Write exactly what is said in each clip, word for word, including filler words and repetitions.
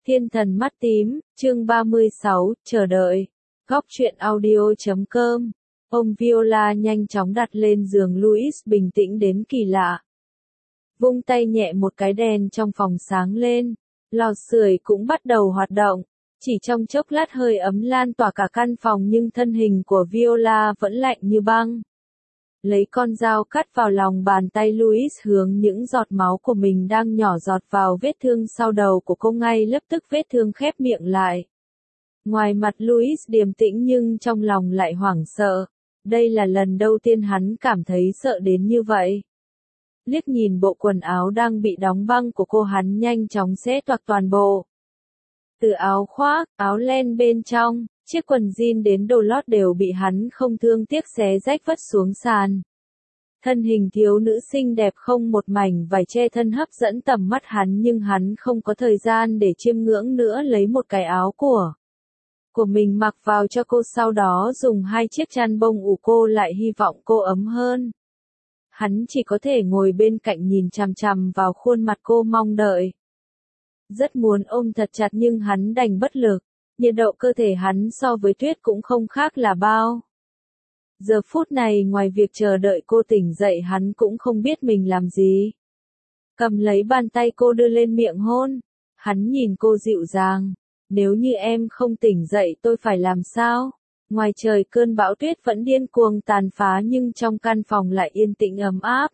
Thiên thần mắt tím, chương ba mươi sáu, chờ đợi. Góc truyện audio chấm com. Ông Viola nhanh chóng đặt lên giường Louis bình tĩnh đến kỳ lạ. Vung tay nhẹ một cái đèn trong phòng sáng lên. Lò sưởi cũng bắt đầu hoạt động. Chỉ trong chốc lát hơi ấm lan tỏa cả căn phòng nhưng thân hình của Viola vẫn lạnh như băng. Lấy con dao cắt vào lòng bàn tay Louis hướng những giọt máu của mình đang nhỏ giọt vào vết thương sau đầu của cô, ngay lập tức vết thương khép miệng lại. Ngoài mặt Louis điềm tĩnh nhưng trong lòng lại hoảng sợ. Đây là lần đầu tiên hắn cảm thấy sợ đến như vậy. Liếc nhìn bộ quần áo đang bị đóng băng của cô, hắn nhanh chóng xé toạc toàn bộ. Từ áo khoác, áo len bên trong, chiếc quần jean đến đồ lót đều bị hắn không thương tiếc xé rách vứt xuống sàn. Thân hình thiếu nữ xinh đẹp không một mảnh vải che thân hấp dẫn tầm mắt hắn, nhưng hắn không có thời gian để chiêm ngưỡng nữa, lấy một cái áo của của mình mặc vào cho cô, sau đó dùng hai chiếc chăn bông ủ cô lại, hy vọng cô ấm hơn. Hắn chỉ có thể ngồi bên cạnh nhìn chằm chằm vào khuôn mặt cô mong đợi. Rất muốn ôm thật chặt nhưng hắn đành bất lực. Nhiệt độ cơ thể hắn so với tuyết cũng không khác là bao. Giờ phút này ngoài việc chờ đợi cô tỉnh dậy, hắn cũng không biết mình làm gì. Cầm lấy bàn tay cô đưa lên miệng hôn. Hắn nhìn cô dịu dàng. Nếu như em không tỉnh dậy tôi phải làm sao? Ngoài trời cơn bão tuyết vẫn điên cuồng tàn phá nhưng trong căn phòng lại yên tĩnh ấm áp.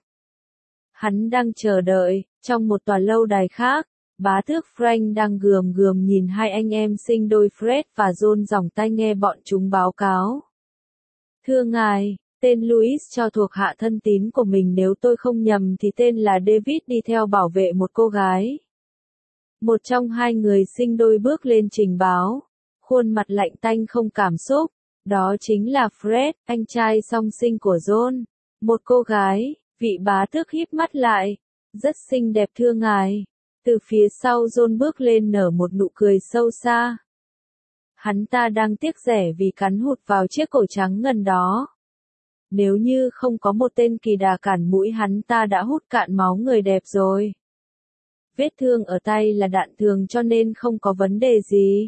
Hắn đang chờ đợi, trong một tòa lâu đài khác. Bá tước Frank đang gườm gườm nhìn hai anh em sinh đôi Fred và John giỏng tai nghe bọn chúng báo cáo. Thưa ngài, tên Louis cho thuộc hạ thân tín của mình, nếu tôi không nhầm thì tên là David, đi theo bảo vệ một cô gái. Một trong hai người sinh đôi bước lên trình báo, khuôn mặt lạnh tanh không cảm xúc. Đó chính là Fred, anh trai song sinh của John. Một cô gái, vị bá tước híp mắt lại. Rất xinh đẹp thưa ngài. Từ phía sau John bước lên nở một nụ cười sâu xa. Hắn ta đang tiếc rẻ vì cắn hụt vào chiếc cổ trắng ngần đó. Nếu như không có một tên kỳ đà cản mũi, hắn ta đã hút cạn máu người đẹp rồi. Vết thương ở tay là đạn thường cho nên không có vấn đề gì.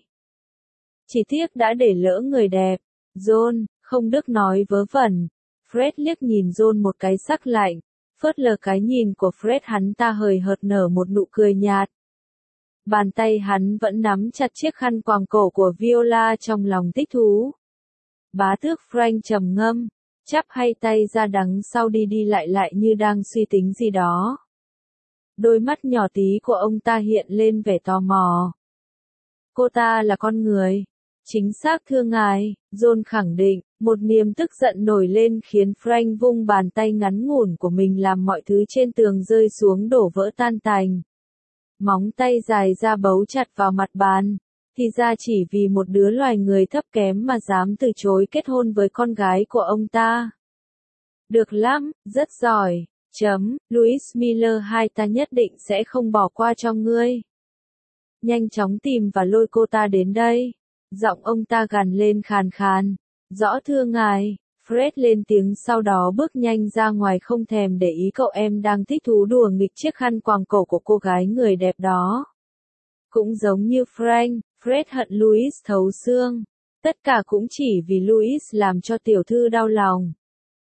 Chỉ tiếc đã để lỡ người đẹp. John, không đức nói vớ vẩn. Fred liếc nhìn John một cái sắc lạnh. Phớt lờ cái nhìn của Fred, hắn ta hời hợt nở một nụ cười nhạt. Bàn tay hắn vẫn nắm chặt chiếc khăn quàng cổ của Viola trong lòng thích thú. Bá tước Frank trầm ngâm, chắp hai tay ra đằng sau đi đi lại lại như đang suy tính gì đó. Đôi mắt nhỏ tí của ông ta hiện lên vẻ tò mò. Cô ta là con người. Chính xác thưa ngài, John khẳng định. Một niềm tức giận nổi lên khiến Frank vung bàn tay ngắn ngủn của mình làm mọi thứ trên tường rơi xuống đổ vỡ tan tành. Móng tay dài ra bấu chặt vào mặt bàn. Thì ra chỉ vì một đứa loài người thấp kém mà dám từ chối kết hôn với con gái của ông ta. Được lắm, rất giỏi. Chấm, Louis Miller, hai ta nhất định sẽ không bỏ qua cho ngươi. Nhanh chóng tìm và lôi cô ta đến đây. Giọng ông ta gằn lên khàn khàn. Rõ thưa ngài, Fred lên tiếng, sau đó bước nhanh ra ngoài, không thèm để ý cậu em đang thích thú đùa nghịch chiếc khăn quàng cổ của cô gái người đẹp đó. Cũng giống như Frank, Fred hận Louis thấu xương. Tất cả cũng chỉ vì Louis làm cho tiểu thư đau lòng.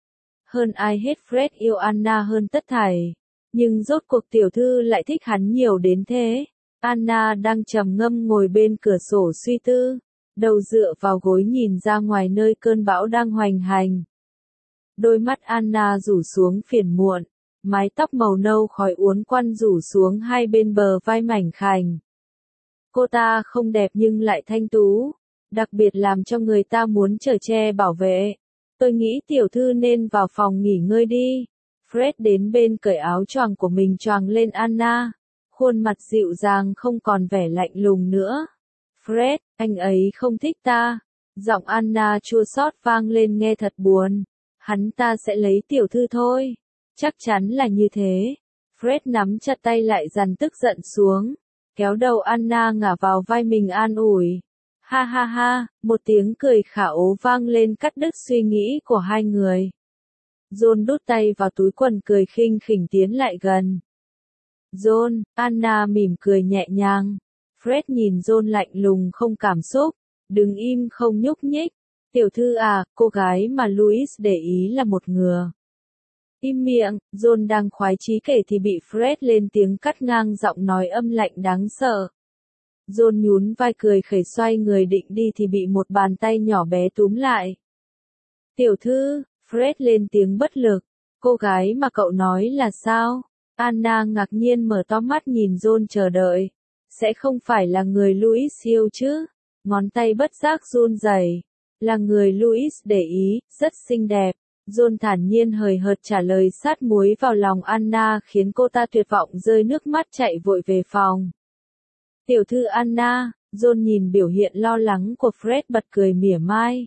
Hơn ai hết Fred yêu Anna hơn tất thảy. Nhưng rốt cuộc tiểu thư lại thích hắn nhiều đến thế. Anna đang trầm ngâm ngồi bên cửa sổ suy tư. Đầu dựa vào gối nhìn ra ngoài nơi cơn bão đang hoành hành. Đôi mắt Anna rủ xuống phiền muộn, mái tóc màu nâu khói uốn quăn rủ xuống hai bên bờ vai mảnh khảnh. Cô ta không đẹp nhưng lại thanh tú, đặc biệt làm cho người ta muốn chở che bảo vệ. Tôi nghĩ tiểu thư nên vào phòng nghỉ ngơi đi. Fred đến bên cởi áo choàng của mình choàng lên Anna, khuôn mặt dịu dàng không còn vẻ lạnh lùng nữa. Fred, anh ấy không thích ta. Giọng Anna chua xót vang lên nghe thật buồn. Hắn ta sẽ lấy tiểu thư thôi. Chắc chắn là như thế. Fred nắm chặt tay lại dằn tức giận xuống. Kéo đầu Anna ngả vào vai mình an ủi. Ha ha ha, một tiếng cười khả ố vang lên cắt đứt suy nghĩ của hai người. John đút tay vào túi quần cười khinh khỉnh tiến lại gần. John, Anna mỉm cười nhẹ nhàng. Fred nhìn John lạnh lùng không cảm xúc, đứng im không nhúc nhích. Tiểu thư à, cô gái mà Louis để ý là một ngừa. Im miệng, John đang khoái chí kể thì bị Fred lên tiếng cắt ngang giọng nói âm lạnh đáng sợ. John nhún vai cười khẩy xoay người định đi thì bị một bàn tay nhỏ bé túm lại. Tiểu thư, Fred lên tiếng bất lực. Cô gái mà cậu nói là sao? Anna ngạc nhiên mở to mắt nhìn John chờ đợi. Sẽ không phải là người Louis yêu chứ? Ngón tay bất giác run rẩy. Là người Louis để ý, rất xinh đẹp. John thản nhiên hời hợt trả lời sát muối vào lòng Anna khiến cô ta tuyệt vọng rơi nước mắt chạy vội về phòng. Tiểu thư Anna, John nhìn biểu hiện lo lắng của Fred bật cười mỉa mai.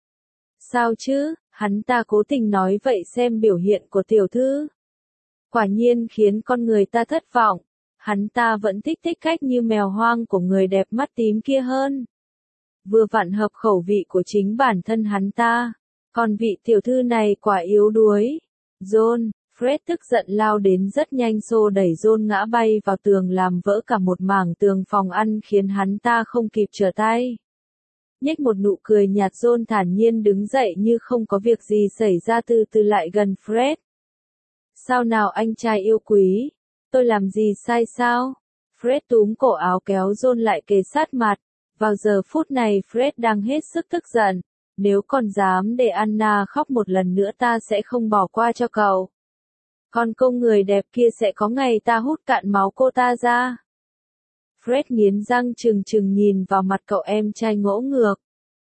Sao chứ, hắn ta cố tình nói vậy xem biểu hiện của tiểu thư. Quả nhiên khiến con người ta thất vọng. Hắn ta vẫn thích thích cách như mèo hoang của người đẹp mắt tím kia hơn. Vừa vặn hợp khẩu vị của chính bản thân hắn ta. Còn vị tiểu thư này quả yếu đuối. John, Fred tức giận lao đến rất nhanh xô đẩy John ngã bay vào tường làm vỡ cả một mảng tường phòng ăn khiến hắn ta không kịp trở tay. Nhếch một nụ cười nhạt John thản nhiên đứng dậy như không có việc gì xảy ra từ từ lại gần Fred. Sao nào anh trai yêu quý? Tôi làm gì sai sao? Fred túm cổ áo kéo John lại kề sát mặt. Vào giờ phút này Fred đang hết sức tức giận. Nếu còn dám để Anna khóc một lần nữa ta sẽ không bỏ qua cho cậu. Còn cô người đẹp kia sẽ có ngày ta hút cạn máu cô ta ra. Fred nghiến răng trừng trừng nhìn vào mặt cậu em trai ngỗ ngược.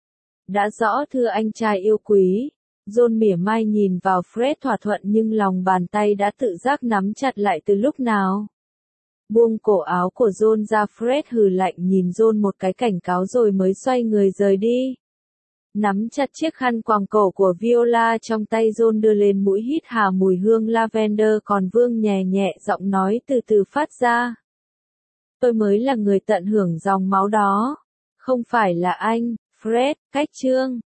Đã rõ thưa anh trai yêu quý. John mỉa mai nhìn vào Fred thỏa thuận nhưng lòng bàn tay đã tự giác nắm chặt lại từ lúc nào. Buông cổ áo của John ra Fred hừ lạnh nhìn John một cái cảnh cáo rồi mới xoay người rời đi. Nắm chặt chiếc khăn quàng cổ của Viola trong tay John đưa lên mũi hít hà mùi hương lavender còn Vương nhẹ nhẹ giọng nói từ từ phát ra. Tôi mới là người tận hưởng dòng máu đó. Không phải là anh, Fred, cách chương.